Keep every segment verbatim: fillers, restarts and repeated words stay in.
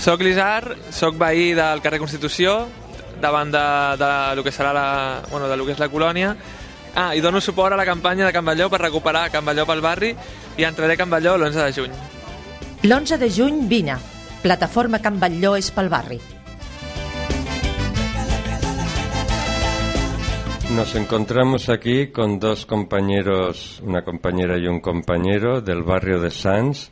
Soc l'Isar, soc veí del carrer Constitució, davant de, de, lo que serà la, bueno, de lo que és la colònia. Ah, i dono suport a la campanya de Can Batlló per recuperar Can Batlló pel barri i entraré a Can Batlló l'onze de juny. L'onze de juny, vine. Plataforma Can Batlló és pel barri. Nos encontramos aquí con dos compañeros, una compañera y un compañero del barrio de Sants,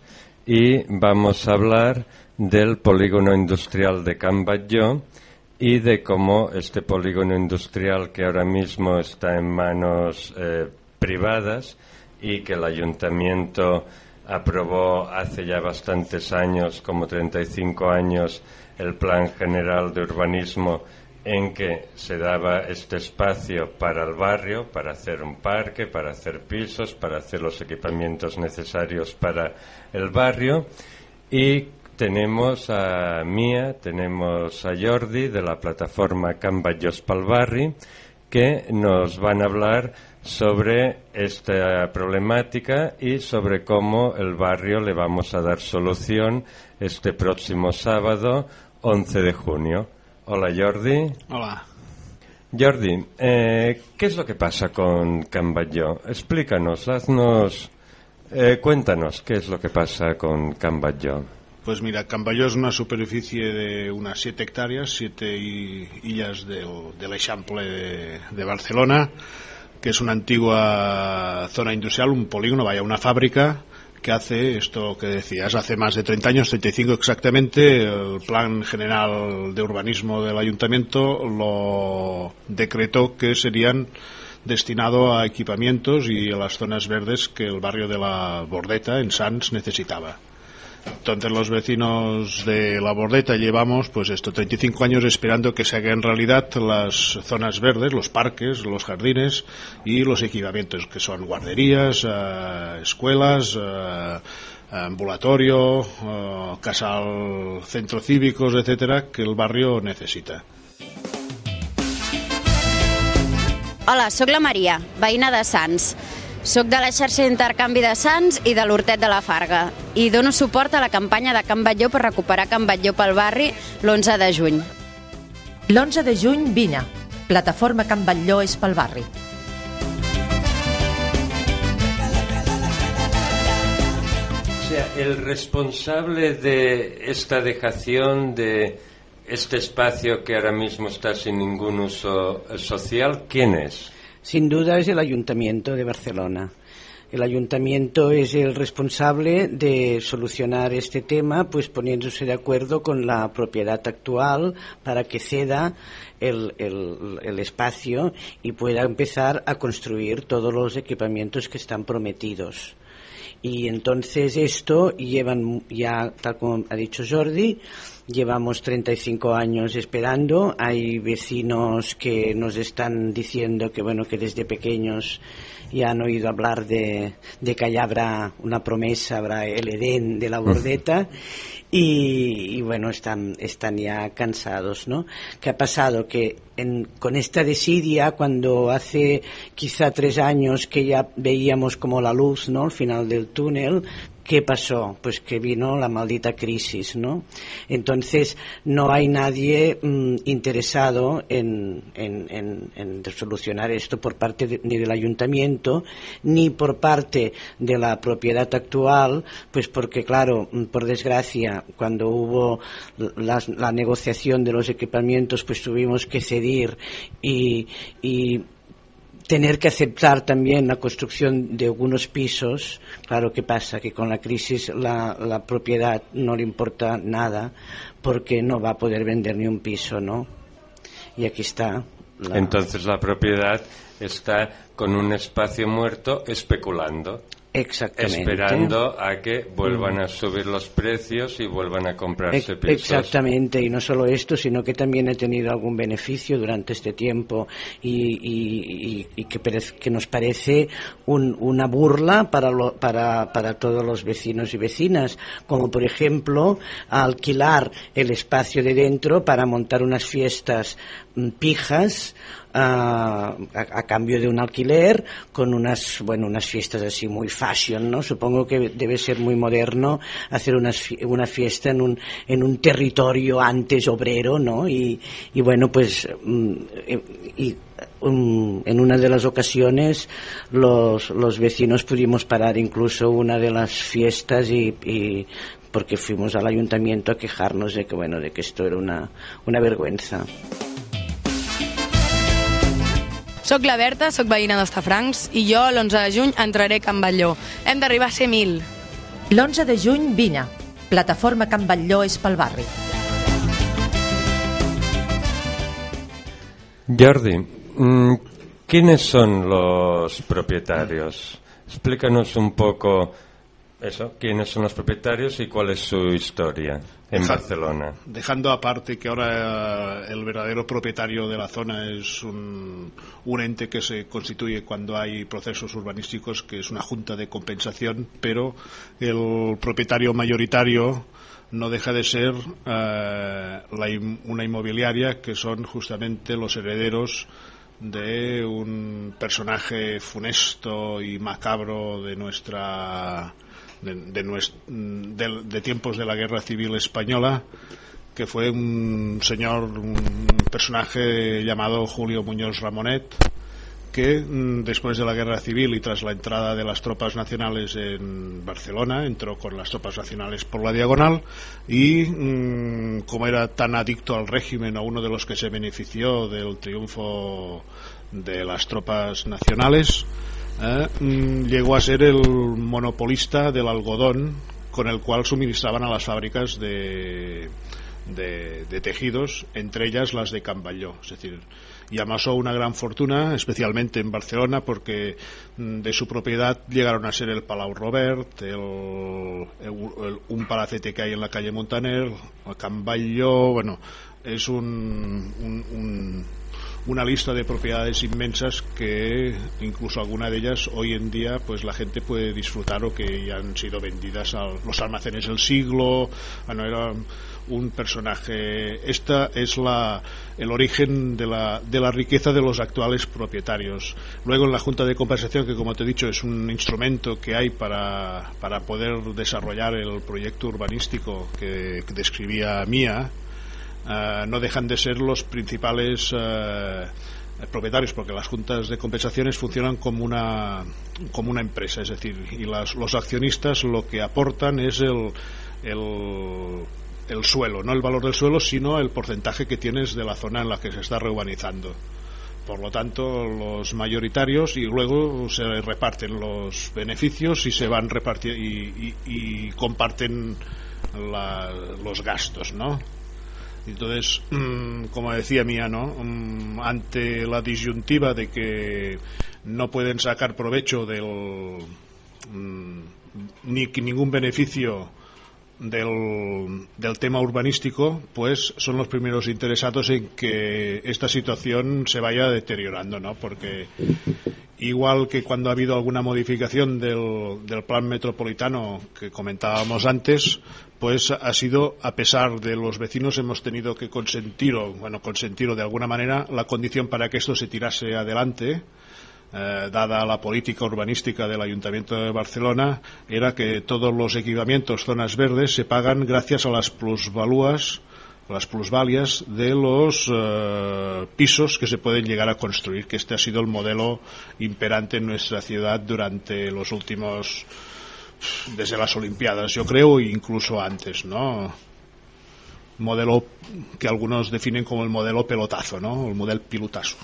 y vamos a hablar del polígono industrial de Can Batlló y de cómo este polígono industrial, que ahora mismo está en manos eh, privadas y que el ayuntamiento aprobó hace ya bastantes años, como treinta y cinco años, el Plan General de Urbanismo, en que se daba este espacio para el barrio, para hacer un parque, para hacer pisos, para hacer los equipamientos necesarios para el barrio. Y tenemos a Mía, tenemos a Jordi de la plataforma Can Batlló pel barri, que nos van a hablar sobre esta problemática y sobre cómo el barrio le vamos a dar solución este próximo sábado, once de junio. Hola, Jordi. Hola. Jordi, eh, ¿qué es lo que pasa con Can Batlló? Explícanos, haznos, eh, cuéntanos qué es lo que pasa con Can Batlló. Pues mira, Can Batlló es una superficie de unas siete hectáreas, siete illas del, del Eixample de, de Barcelona, que es una antigua zona industrial, un polígono, vaya, una fábrica que hace esto que decías, hace más de treinta años, treinta y cinco exactamente, el Plan General de Urbanismo del Ayuntamiento lo decretó que serían destinados a equipamientos y a las zonas verdes que el barrio de la Bordeta, en Sants, necesitaba. Entonces los vecinos de la Bordeta llevamos pues esto treinta y cinco años esperando que se hagan realidad las zonas verdes, los parques, los jardines y los equipamientos que son guarderías, eh, escuelas, eh, ambulatorio, eh, casal, centros cívicos, etcétera, que el barrio necesita. Hola, sóc la Maria, veïna de Sants. Soc de la xarxa d'intercanvi de Sants i de l'Hortet de la Farga i dono suport a la campanya de Can Batlló per recuperar Can Batlló pel barri l'onze de juny. L'onze de juny, vine. Plataforma Can Batlló és pel barri. O sea, el responsable de esta dejación de este espacio que ahora mismo está sin ningún uso social, ¿quién es? Sin duda es el Ayuntamiento de Barcelona. El Ayuntamiento es el responsable de solucionar este tema, pues poniéndose de acuerdo con la propiedad actual para que ceda el, el, el espacio y pueda empezar a construir todos los equipamientos que están prometidos. Y entonces esto llevan ya, tal como ha dicho Jordi, llevamos treinta y cinco años esperando. Hay vecinos que nos están diciendo que bueno que desde pequeños ya han oído hablar de, de que allá habrá una promesa, habrá el Edén de la Bordeta. Y, y bueno, están, están ya cansados, ¿no? ¿Qué ha pasado? Que en, con esta desidia, cuando hace quizá tres años que ya veíamos como la luz, ¿no? Al final del túnel, ¿qué pasó? Pues que vino la maldita crisis, ¿no? Entonces no hay nadie mmm, interesado en, en, en, en solucionar esto por parte de, ni del ayuntamiento ni por parte de la propiedad actual, pues porque claro, por desgracia, cuando hubo la, la negociación de los equipamientos, pues tuvimos que cedir y, y tener que aceptar también la construcción de algunos pisos. Claro, ¿qué pasa? Que con la crisis la, la propiedad no le importa nada porque no va a poder vender ni un piso, ¿no? Y aquí está. La... Entonces la propiedad está con un espacio muerto especulando. Exactamente. Esperando a que vuelvan a subir los precios y vuelvan a comprarse pisos. Exactamente, y no solo esto, sino que también he tenido algún beneficio durante este tiempo y, y, y, y que, que nos parece un, una burla para, lo, para, para todos los vecinos y vecinas, como por ejemplo alquilar el espacio de dentro para montar unas fiestas pijas a, a cambio de un alquiler, con unas, bueno, unas fiestas así muy fashion, ¿no? Supongo que debe ser muy moderno hacer unas, una fiesta en un, en un territorio antes obrero, ¿no? Y, y bueno, pues, y, Um, en una de las ocasiones los, los vecinos pudimos parar incluso una de las fiestas y, y porque fuimos al ayuntamiento a quejarnos de que bueno de que esto era una, una vergüenza. Soc la Berta, soc veïna d'Hostafrancs i jo l'onze de juny entraré a Can Batlló. Hem d'arribar a ser mil. L'onze de juny vine. Plataforma Can Batlló és pel barri. Jordi, ¿quiénes son los propietarios? Explícanos un poco eso, quiénes son los propietarios y cuál es su historia en Deja, Barcelona. Dejando aparte que ahora el verdadero propietario de la zona es un, un ente que se constituye cuando hay procesos urbanísticos, que es una junta de compensación, pero el propietario mayoritario no deja de ser eh, la, una inmobiliaria, que son justamente los herederos de un personaje funesto y macabro de nuestra de, de, nuestra, de, de tiempos de la Guerra Civil Española, que fue un señor, un personaje llamado Julio Muñoz Ramonet, que después de la Guerra Civil y tras la entrada de las tropas nacionales en Barcelona, entró con las tropas nacionales por la Diagonal y mmm, como era tan adicto al régimen, o uno de los que se benefició del triunfo de las tropas nacionales, eh, mmm, llegó a ser el monopolista del algodón, con el cual suministraban a las fábricas de, de, de tejidos, entre ellas las de Can Batlló. Es decir, y amasó una gran fortuna, especialmente en Barcelona, porque de su propiedad llegaron a ser el Palau Robert, el, el, el, un palacete que hay en la calle Montaner, Can Batlló. Bueno, es un, un, un, una lista de propiedades inmensas que incluso alguna de ellas hoy en día pues la gente puede disfrutar, o que ya han sido vendidas a los almacenes del siglo. Bueno, era un personaje. Esta es la, el origen de la, de la riqueza de los actuales propietarios. Luego, en la Junta de Compensación, que como te he dicho es un instrumento que hay para, para poder desarrollar el proyecto urbanístico que, que describía Mía, uh, no dejan de ser los principales uh, propietarios, porque las juntas de compensaciones funcionan como una, como una empresa, es decir, y las, los accionistas lo que aportan es el, el el suelo, no el valor del suelo, sino el porcentaje que tienes de la zona en la que se está reurbanizando. Por lo tanto, los mayoritarios, y luego se reparten los beneficios y se van repartiendo y, y, y comparten la, los gastos, ¿no? Entonces, mmm, como decía Mía, ¿no? Mmm, ante la disyuntiva de que no pueden sacar provecho del mmm, ni ningún beneficio Del, del tema urbanístico, pues son los primeros interesados en que esta situación se vaya deteriorando, ¿no? Porque igual que cuando ha habido alguna modificación del, del plan metropolitano que comentábamos antes, pues ha sido, a pesar de los vecinos, hemos tenido que consentir, o bueno, consentir o de alguna manera la condición para que esto se tirase adelante. Eh, dada la política urbanística del Ayuntamiento de Barcelona, era que todos los equipamientos, zonas verdes, se pagan gracias a las plusvalúas, las plusvalias de los eh, pisos que se pueden llegar a construir, que este ha sido el modelo imperante en nuestra ciudad durante los últimos, desde las Olimpiadas, yo creo, e incluso antes, ¿no? Modelo que algunos definen como el modelo pelotazo, ¿no? El modelo pilotazo.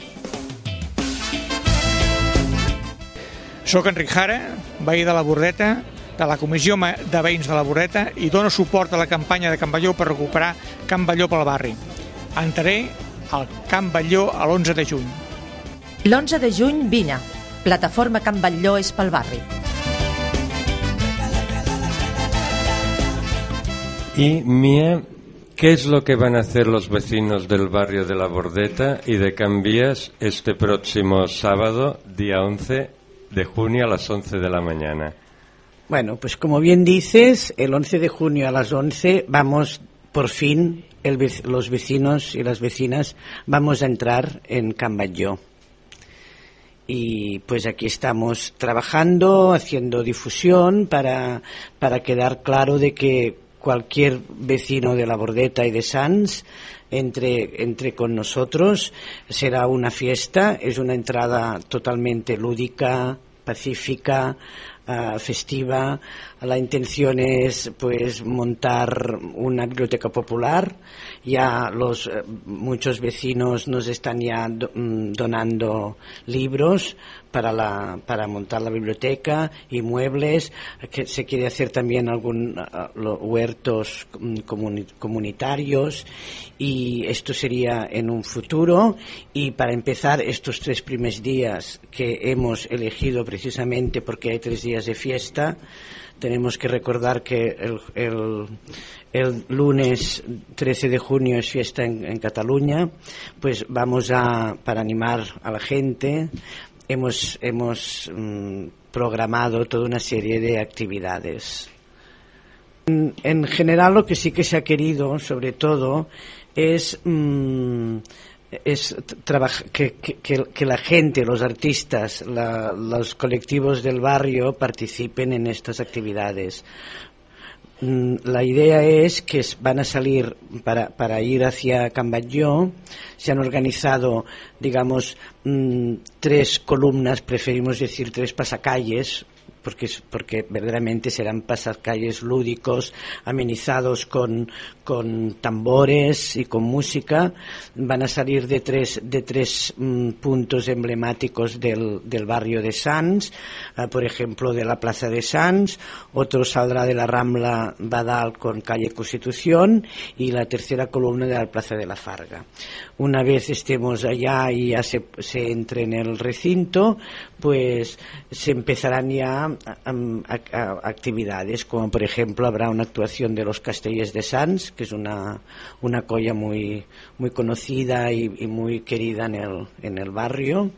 Soc Enric Jara, veí de la Bordeta, de la Comissió de Veïns de la Bordeta, i dono suport a la campanya de Can Batlló per recuperar Can Batlló pel barri. Entraré al Can Batlló a l'onze de juny. L'onze de juny vine. Plataforma Can Batlló és pel barri. Y Mía, ¿qué es lo que van a hacer los vecinos del barrio de la Bordeta y de Can Vías este próximo sábado, día once de junio a las once de la mañana? Bueno, pues como bien dices, el once de junio a las once vamos por fin el, los vecinos y las vecinas vamos a entrar en Can Batlló. Y pues aquí estamos trabajando, haciendo difusión para, para quedar claro de que cualquier vecino de La Bordeta y de Sants entre, entre con nosotros. Será una fiesta, es una entrada totalmente lúdica, pacífica, uh, festiva. La intención es pues montar una biblioteca popular. Ya los uh, muchos vecinos nos están ya do, um, donando libros para la para montar la biblioteca y muebles. Que se quiere hacer también algún uh, huertos comuni comunitarios, y esto sería en un futuro. Y para empezar estos tres primeros días que hemos elegido precisamente porque hay tres días de fiesta, tenemos que recordar que el, el, el lunes trece de junio es fiesta en, en Cataluña. Pues vamos a, para animar a la gente, hemos, hemos mmm, programado toda una serie de actividades. En, en general, lo que sí que se ha querido, sobre todo, es... Mmm, es que, que, que la gente, los artistas, la, los colectivos del barrio participen en estas actividades. La idea es que van a salir para, para ir hacia Can Batlló. Se han organizado, digamos, tres columnas, preferimos decir tres pasacalles, porque, porque verdaderamente serán pasacalles lúdicos, amenizados con, con tambores y con música. Van a salir de tres, de tres mm, puntos emblemáticos del, del barrio de Sants, uh, por ejemplo, de la Plaza de Sants. Otro saldrá de la Rambla Badal con calle Constitución, y la tercera columna de la Plaza de la Farga. Una vez estemos allá y ya se, se entre en el recinto, pues se empezarán ya a, a, a actividades, como por ejemplo habrá una actuación de los Castellers de Sants, que es una, una colla muy, muy conocida y, y muy querida en el, en el barrio.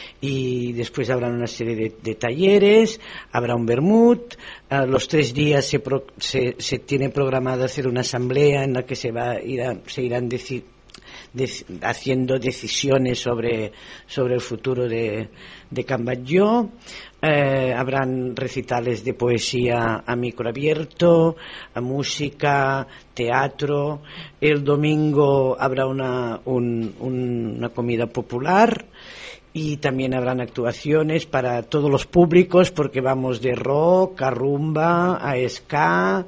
Y después habrá una serie de, de talleres, habrá un vermut. Uh, los tres días se, pro, se, se tiene programado hacer una asamblea en la que se, va a ir a, se irán deci, de, haciendo decisiones sobre, sobre el futuro de, de Can Batlló. Eh, habrán recitales de poesía a micro abierto, a música, teatro. El domingo habrá una, un, un, una comida popular. Y también habrán actuaciones para todos los públicos, porque vamos de rock a rumba, a ska,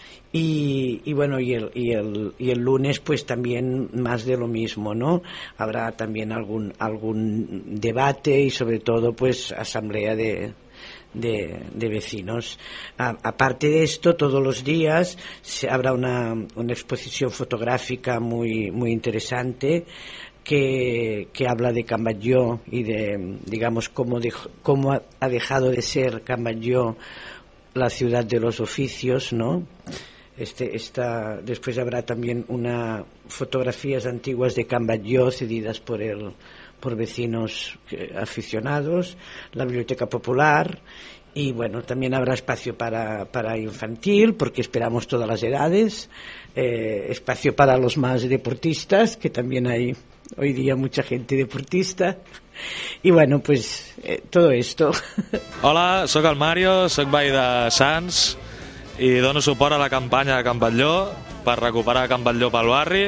y, y bueno, y el, y, el, y el lunes pues también más de lo mismo, ¿no? Habrá también algún, algún debate y sobre todo pues asamblea de, de, de vecinos. A, aparte de esto, todos los días se, habrá una, una exposición fotográfica muy, muy interesante, Que, que habla de Can Batlló y de, digamos, cómo, de, cómo ha dejado de ser Can Batlló la ciudad de los oficios, ¿no? Este, esta, después habrá también una fotografías antiguas de Can Batlló cedidas por el, por vecinos aficionados, la biblioteca popular. Y bueno, también habrá espacio para, para infantil, porque esperamos todas las edades, eh, espacio para los más deportistas, que también hay hoy día mucha gente deportista. Y bueno, pues eh, todo esto. Hola, sóc el Mario, sóc veí de Sants i dono suport a la campanya de Can Batlló per recuperar Can Batlló pel barri,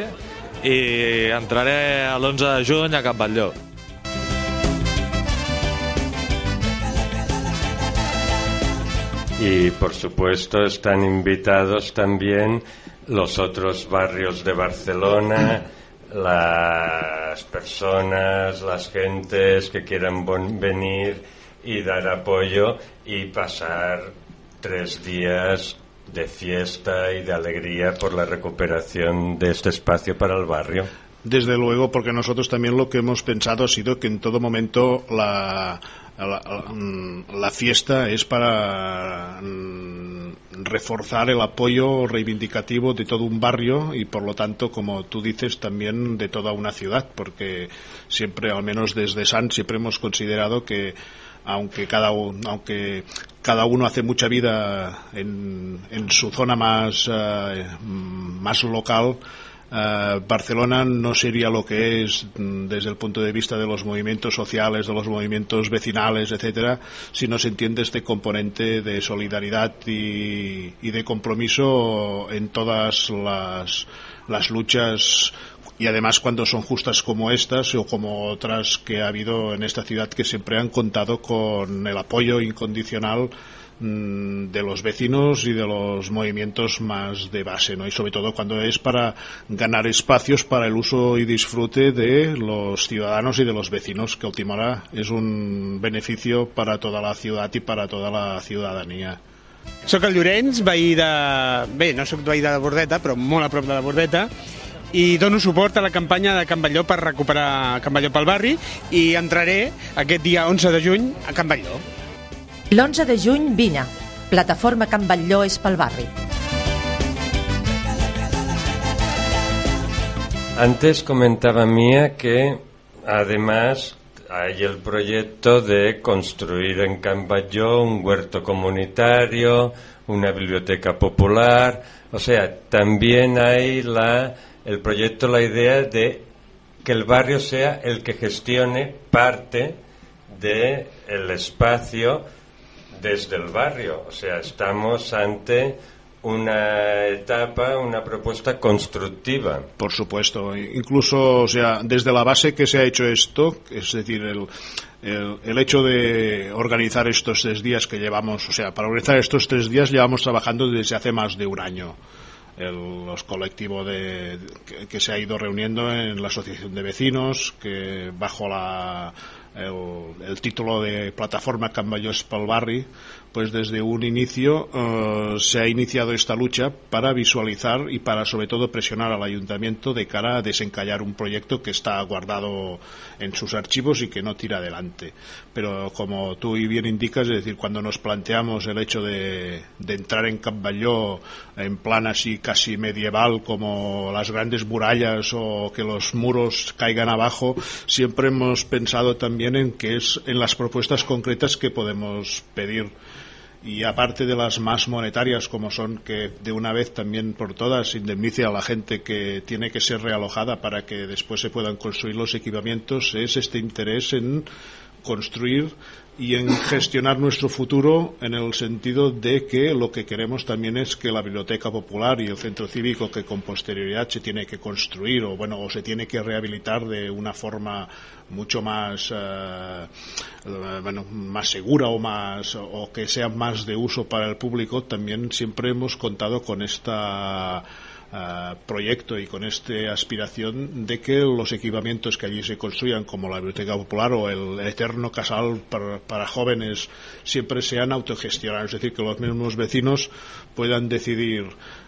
i entraré l'onze de juny a Can Batlló. Y por supuesto están invitados también los otros barrios de Barcelona, las personas, las gentes que quieran venir y dar apoyo y pasar tres días de fiesta y de alegría por la recuperación de este espacio para el barrio. Desde luego, porque nosotros también lo que hemos pensado ha sido que en todo momento la, la, la fiesta es para reforzar el apoyo reivindicativo de todo un barrio y, por lo tanto, como tú dices, también de toda una ciudad, porque siempre, al menos desde Sants, siempre hemos considerado que aunque cada uno, aunque cada uno hace mucha vida en, en su zona más, uh, más local, Uh, Barcelona no sería lo que es desde el punto de vista de los movimientos sociales, de los movimientos vecinales, etcétera, si no se entiende este componente de solidaridad y, y de compromiso en todas las, las luchas, y además cuando son justas como estas o como otras que ha habido en esta ciudad, que siempre han contado con el apoyo incondicional de los vecinos y de los movimientos más de base, ¿no? Y sobre todo cuando es para ganar espacios para el uso y disfrute de los ciudadanos y de los vecinos, que a última hora es un beneficio para toda la ciudad y para toda la ciudadanía. Soc el Llorenç, veí de... Bé, no soc veí de la Bordeta, però molt a prop de la Bordeta, i dono suport a la campanya de Can Batlló per recuperar Can Batlló pel barri, i entraré aquest dia onze de juny a Can Batlló. L'onze de juny vine. Plataforma Can Batlló és pel barri. Antes comentaba Mía que además hay el proyecto de construir en Can Batlló un huerto comunitario, una biblioteca popular, o sea, también hay la, el proyecto, la idea de que el barrio sea el que gestione parte del espacio desde el barrio. O sea, estamos ante una etapa, una propuesta constructiva. Por supuesto, incluso, o sea, desde la base que se ha hecho esto, es decir, el, el, el hecho de organizar estos tres días que llevamos, o sea, para organizar estos tres días llevamos trabajando desde hace más de un año. El, los colectivos de, que, que se ha ido reuniendo en la asociación de vecinos, que bajo la El, el título de Plataforma Can Batlló és pel barri, pues desde un inicio uh, se ha iniciado esta lucha para visualizar y para sobre todo presionar al ayuntamiento de cara a desencallar un proyecto que está guardado en sus archivos y que no tira adelante. Pero como tú bien indicas, es decir, cuando nos planteamos el hecho de, de entrar en Can Batlló en plan así casi medieval, como las grandes murallas o que los muros caigan abajo, siempre hemos pensado también en que es en las propuestas concretas que podemos pedir, y aparte de las más monetarias, como son que de una vez también por todas indemnice a la gente que tiene que ser realojada para que después se puedan construir los equipamientos, es este interés en construir y en gestionar nuestro futuro, en el sentido de que lo que queremos también es que la biblioteca popular y el centro cívico, que con posterioridad se tiene que construir o bueno o se tiene que rehabilitar de una forma mucho más uh, bueno, más segura o más o que sea más de uso para el público, también siempre hemos contado con esta Uh, proyecto y con esta aspiración de que los equipamientos que allí se construyan, como la biblioteca popular o el eterno casal para, para jóvenes, siempre sean autogestionados, es decir, que los mismos vecinos puedan decidir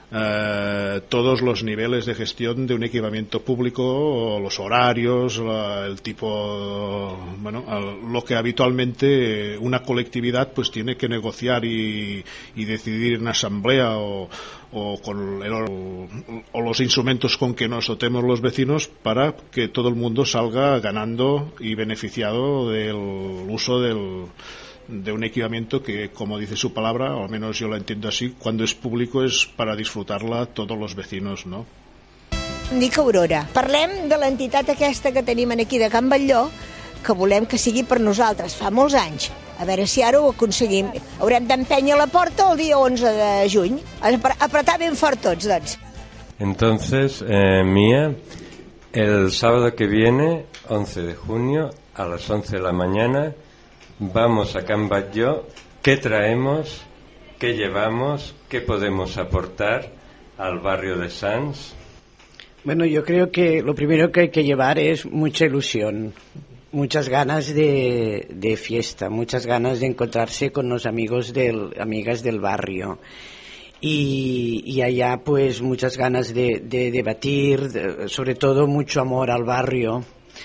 Uh, todos los niveles de gestión de un equipamiento público, los horarios, la, el tipo, bueno, lo que habitualmente una colectividad pues tiene que negociar y, y decidir en asamblea o, o con el, o, o los instrumentos con que nos dotemos los vecinos, para que todo el mundo salga ganando y beneficiado del uso del de un equipamiento que, como dice su palabra, o al menos yo lo entiendo así, cuando es público es para disfrutarla todos los vecinos, ¿no? Em dic Aurora. Parlem de l'entitat aquesta que tenim aquí de Can Batlló, que volem que sigui per nosaltres, fa molts anys. A veure si ara ho aconseguim. Haurem d'empènyer la porta el dia onze de juny. Apretar ben fort tots, doncs. Entonces, eh, Mía, el sábado que viene, once de junio, a las once de la mañana, vamos a Can Batlló. ¿Qué traemos? ¿Qué llevamos? ¿Qué podemos aportar al barrio de Sants? Bueno, yo creo que lo primero que hay que llevar es mucha ilusión, muchas ganas de, de fiesta, muchas ganas de encontrarse con los amigos del, amigas del barrio. Y, y allá pues muchas ganas de, de debatir, de, sobre todo mucho amor al barrio,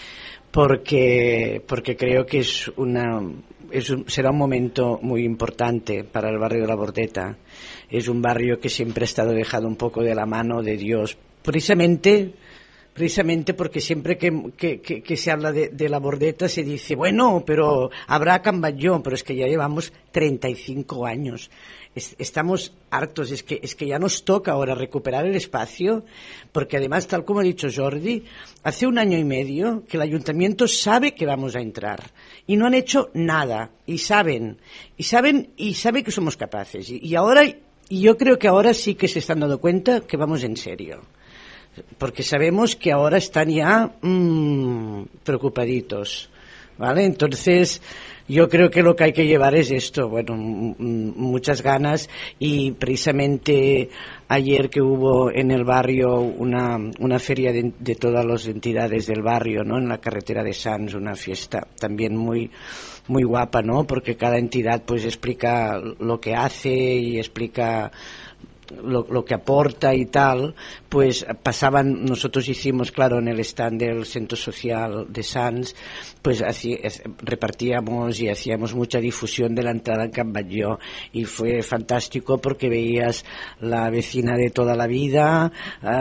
porque porque creo que es una es un, será un momento muy importante para el barrio de la Bordeta. Es un barrio que siempre ha estado dejado un poco de la mano de Dios, precisamente precisamente porque siempre que, que, que, que se habla de, de la Bordeta se dice, bueno, pero habrá Can Batlló, pero es que ya llevamos treinta y cinco años es, estamos hartos, es que, es que ya nos toca ahora recuperar el espacio, porque además, tal como ha dicho Jordi, hace un año y medio que el ayuntamiento sabe que vamos a entrar y no han hecho nada, y saben, y saben, y saben que somos capaces, y, y ahora, y yo creo que ahora sí que se están dando cuenta que vamos en serio. Porque sabemos que ahora están ya mmm, preocupaditos, ¿vale? Entonces, yo creo que lo que hay que llevar es esto, bueno, m- muchas ganas, y precisamente ayer que hubo en el barrio una, una feria de, de todas las entidades del barrio, ¿no? En la carretera de Sants, una fiesta también muy muy guapa, ¿no? Porque cada entidad pues explica lo que hace y explica Lo, lo que aporta y tal, pues pasaban, nosotros hicimos, claro, en el stand del Centro Social de Sants, pues así, es, repartíamos y hacíamos mucha difusión de la entrada en Can Batlló, y fue fantástico porque veías la vecina de toda la vida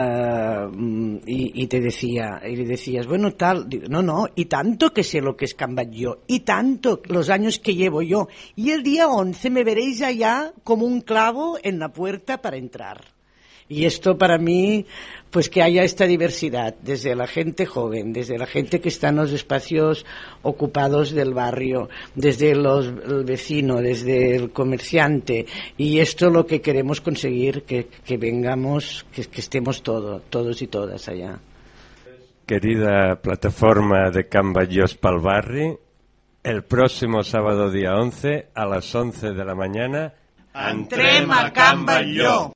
uh, y, y te decía, y le decías, bueno, tal, no, no, y tanto que sé lo que es Can Batlló, y tanto los años que llevo yo, y el día once me veréis allá como un clavo en la puerta para entrar. Y esto para mí, pues que haya esta diversidad, desde la gente joven, desde la gente que está en los espacios ocupados del barrio, desde los, el vecino, desde el comerciante, y esto lo que queremos conseguir, que, que vengamos, que, que estemos todo, todos y todas allá. Querida plataforma de Can Batllós pel Barri, el próximo sábado día once a las once de la mañana entrem a Can Batlló.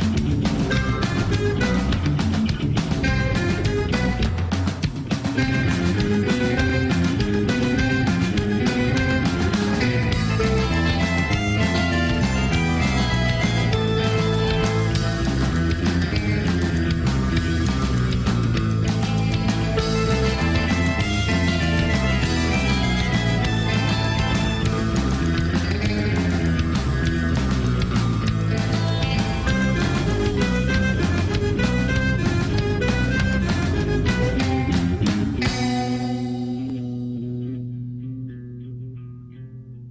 Thank you.